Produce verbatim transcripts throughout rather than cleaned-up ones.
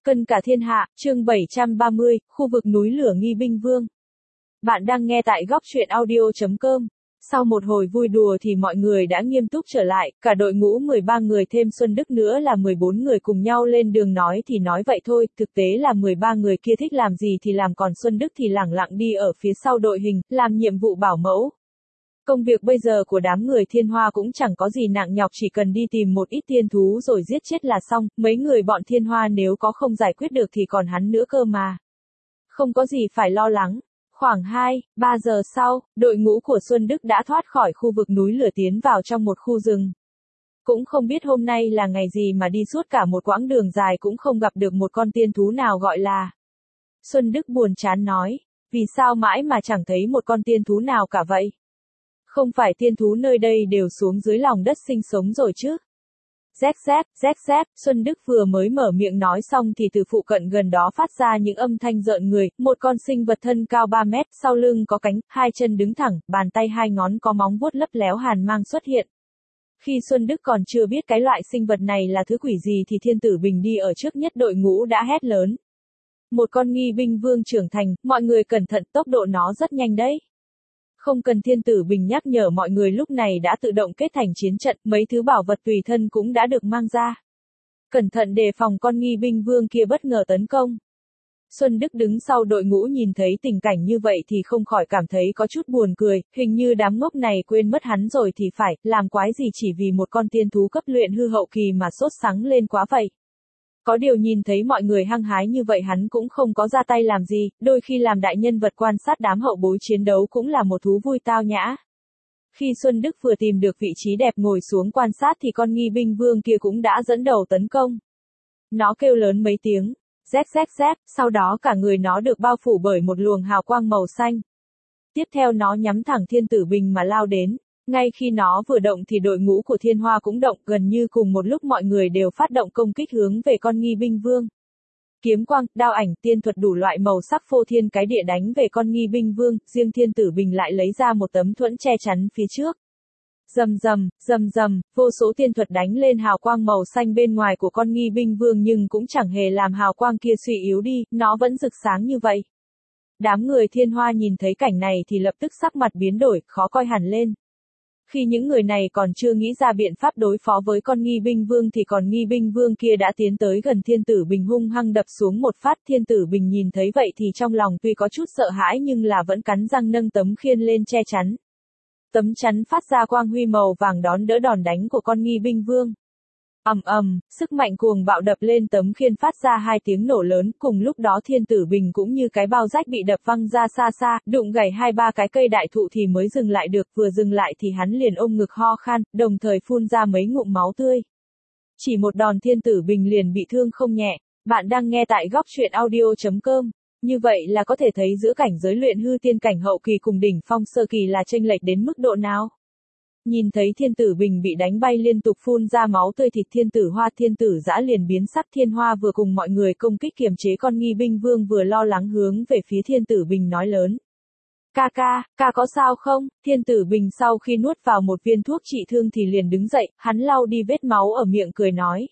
Cân cả thiên hạ, chương bảy trăm ba mươi, khu vực núi lửa Nghi Binh Vương. Bạn đang nghe tại góc truyện audio chấm com. Sau một hồi vui đùa thì mọi người đã nghiêm túc trở lại, cả đội ngũ mười ba người thêm Xuân Đức nữa là mười bốn người cùng nhau lên đường. Nói thì nói vậy thôi, thực tế là mười ba người kia thích làm gì thì làm, còn Xuân Đức thì lẳng lặng đi ở phía sau đội hình, làm nhiệm vụ bảo mẫu. Công việc bây giờ của đám người Thiên Hoa cũng chẳng có gì nặng nhọc, chỉ cần đi tìm một ít tiên thú rồi giết chết là xong, mấy người bọn Thiên Hoa nếu có không giải quyết được thì còn hắn nữa cơ mà. Không có gì phải lo lắng. Khoảng hai, ba giờ sau, đội ngũ của Xuân Đức đã thoát khỏi khu vực núi lửa tiến vào trong một khu rừng. Cũng không biết hôm nay là ngày gì mà đi suốt cả một quãng đường dài cũng không gặp được một con tiên thú nào gọi là. Xuân Đức buồn chán nói, vì sao mãi mà chẳng thấy một con tiên thú nào cả vậy? Không phải tiên thú nơi đây đều xuống dưới lòng đất sinh sống rồi chứ? Rét rét, rét rét, Xuân Đức vừa mới mở miệng nói xong thì từ phụ cận gần đó phát ra những âm thanh rợn người, một con sinh vật thân cao ba mét, sau lưng có cánh, hai chân đứng thẳng, bàn tay hai ngón có móng vuốt lấp léo hàn mang xuất hiện. Khi Xuân Đức còn chưa biết cái loại sinh vật này là thứ quỷ gì thì Thiên Tử Bình đi ở trước nhất đội ngũ đã hét lớn. Một con Nghi Binh Vương trưởng thành, mọi người cẩn thận, tốc độ nó rất nhanh đấy. Không cần Thiên Tử Bình nhắc nhở, mọi người lúc này đã tự động kết thành chiến trận, mấy thứ bảo vật tùy thân cũng đã được mang ra. Cẩn thận đề phòng con Nghi Binh Vương kia bất ngờ tấn công. Xuân Đức đứng sau đội ngũ nhìn thấy tình cảnh như vậy thì không khỏi cảm thấy có chút buồn cười, hình như đám ngốc này quên mất hắn rồi thì phải, làm quái gì chỉ vì một con tiên thú cấp luyện hư hậu kỳ mà sốt sắng lên quá vậy. Có điều nhìn thấy mọi người hăng hái như vậy hắn cũng không có ra tay làm gì, đôi khi làm đại nhân vật quan sát đám hậu bối chiến đấu cũng là một thú vui tao nhã. Khi Xuân Đức vừa tìm được vị trí đẹp ngồi xuống quan sát thì con Nghi Binh Vương kia cũng đã dẫn đầu tấn công. Nó kêu lớn mấy tiếng, rét rét rét, sau đó cả người nó được bao phủ bởi một luồng hào quang màu xanh. Tiếp theo nó nhắm thẳng Thiên Tử Bình mà lao đến. Ngay khi nó vừa động thì đội ngũ của Thiên Hoa cũng động, gần như cùng một lúc mọi người đều phát động công kích hướng về con Nghi Binh Vương. Kiếm quang, đao ảnh, tiên thuật đủ loại màu sắc phô thiên cái địa đánh về con Nghi Binh Vương, riêng Thiên Tử Bình lại lấy ra một tấm thuẫn che chắn phía trước. Rầm rầm, rầm rầm, vô số tiên thuật đánh lên hào quang màu xanh bên ngoài của con Nghi Binh Vương nhưng cũng chẳng hề làm hào quang kia suy yếu đi, nó vẫn rực sáng như vậy. Đám người Thiên Hoa nhìn thấy cảnh này thì lập tức sắc mặt biến đổi, khó coi hẳn lên. Khi những người này còn chưa nghĩ ra biện pháp đối phó với con Nghi Binh Vương thì còn Nghi Binh Vương kia đã tiến tới gần Thiên Tử Bình hung hăng đập xuống một phát. Thiên Tử Bình nhìn thấy vậy thì trong lòng tuy có chút sợ hãi nhưng là vẫn cắn răng nâng tấm khiên lên che chắn. Tấm chắn phát ra quang huy màu vàng đón đỡ đòn đánh của con Nghi Binh Vương. Ầm ầm, sức mạnh cuồng bạo đập lên tấm khiên phát ra hai tiếng nổ lớn, cùng lúc đó Thiên Tử Bình cũng như cái bao rách bị đập văng ra xa xa, đụng gãy hai ba cái cây đại thụ thì mới dừng lại được, vừa dừng lại thì hắn liền ôm ngực ho khan, đồng thời phun ra mấy ngụm máu tươi. Chỉ một đòn Thiên Tử Bình liền bị thương không nhẹ. Bạn đang nghe tại góc truyện audio chấm com. Như vậy là có thể thấy giữa cảnh giới luyện hư tiên cảnh hậu kỳ cùng đỉnh phong sơ kỳ là chênh lệch đến mức độ nào. Nhìn thấy Thiên Tử Bình bị đánh bay liên tục phun ra máu tươi thịt Thiên Tử Hoa Thiên Tử Dã liền biến sắc. Thiên Hoa vừa cùng mọi người công kích kiềm chế con Nghi Binh Vương vừa lo lắng hướng về phía Thiên Tử Bình nói lớn. Ca ca, ca có sao không? Thiên Tử Bình sau khi nuốt vào một viên thuốc trị thương thì liền đứng dậy, hắn lau đi vết máu ở miệng cười nói.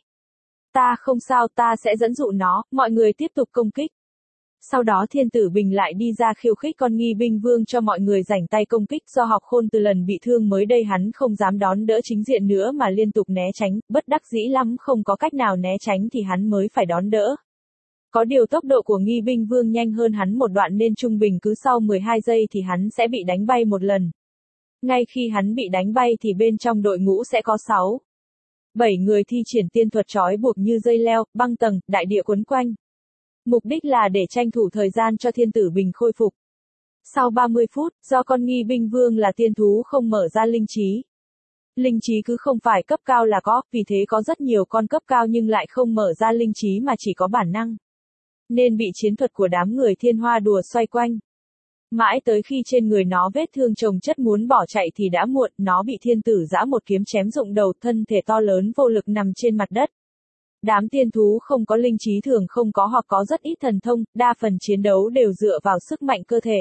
Ta không sao, ta sẽ dẫn dụ nó, mọi người tiếp tục công kích. Sau đó Thiên Tử Bình lại đi ra khiêu khích con Nghi Binh Vương cho mọi người rảnh tay công kích. Do học khôn từ lần bị thương mới đây hắn không dám đón đỡ chính diện nữa mà liên tục né tránh, bất đắc dĩ lắm không có cách nào né tránh thì hắn mới phải đón đỡ. Có điều tốc độ của Nghi Binh Vương nhanh hơn hắn một đoạn nên trung bình cứ sau mười hai giây thì hắn sẽ bị đánh bay một lần. Ngay khi hắn bị đánh bay thì bên trong đội ngũ sẽ có sáu, bảy người thi triển tiên thuật trói buộc như dây leo, băng tầng, đại địa quấn quanh. Mục đích là để tranh thủ thời gian cho Thiên Tử Bình khôi phục. Sau ba mươi phút, do con Nghi Binh Vương là tiên thú không mở ra linh trí. Linh trí cứ không phải cấp cao là có, vì thế có rất nhiều con cấp cao nhưng lại không mở ra linh trí mà chỉ có bản năng. Nên bị chiến thuật của đám người Thiên Hoa đùa xoay quanh. Mãi tới khi trên người nó vết thương chồng chất muốn bỏ chạy thì đã muộn, nó bị Thiên Tử Dã một kiếm chém rụng đầu, thân thể to lớn vô lực nằm trên mặt đất. Đám tiên thú không có linh trí thường không có hoặc có rất ít thần thông, đa phần chiến đấu đều dựa vào sức mạnh cơ thể.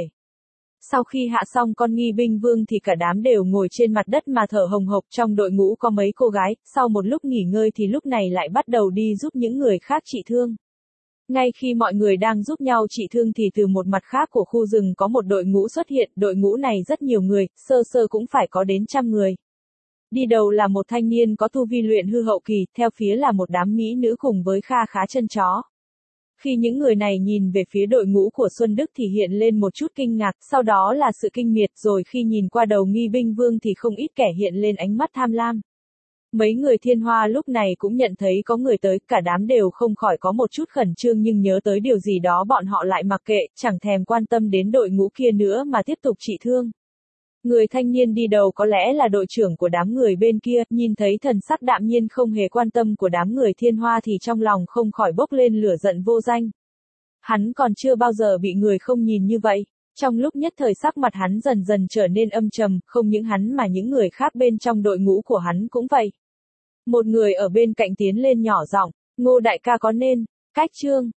Sau khi hạ xong con Nghi Binh Vương thì cả đám đều ngồi trên mặt đất mà thở hồng hộc. Trong đội ngũ có mấy cô gái, sau một lúc nghỉ ngơi thì lúc này lại bắt đầu đi giúp những người khác trị thương. Ngay khi mọi người đang giúp nhau trị thương thì từ một mặt khác của khu rừng có một đội ngũ xuất hiện, đội ngũ này rất nhiều người, sơ sơ cũng phải có đến trăm người. Đi đầu là một thanh niên có tu vi luyện hư hậu kỳ, theo phía là một đám mỹ nữ cùng với kha khá chân chó. Khi những người này nhìn về phía đội ngũ của Xuân Đức thì hiện lên một chút kinh ngạc, sau đó là sự kinh miệt, rồi khi nhìn qua đầu Nghi Binh Vương thì không ít kẻ hiện lên ánh mắt tham lam. Mấy người Thiên Hoa lúc này cũng nhận thấy có người tới, cả đám đều không khỏi có một chút khẩn trương nhưng nhớ tới điều gì đó bọn họ lại mặc kệ, chẳng thèm quan tâm đến đội ngũ kia nữa mà tiếp tục trị thương. Người thanh niên đi đầu có lẽ là đội trưởng của đám người bên kia, nhìn thấy thần sắc đạm nhiên không hề quan tâm của đám người Thiên Hoa thì trong lòng không khỏi bốc lên lửa giận vô danh. Hắn còn chưa bao giờ bị người không nhìn như vậy. Trong lúc nhất thời sắc mặt hắn dần dần trở nên âm trầm, không những hắn mà những người khác bên trong đội ngũ của hắn cũng vậy. Một người ở bên cạnh tiến lên nhỏ giọng, Ngô đại ca có nên, cách chương,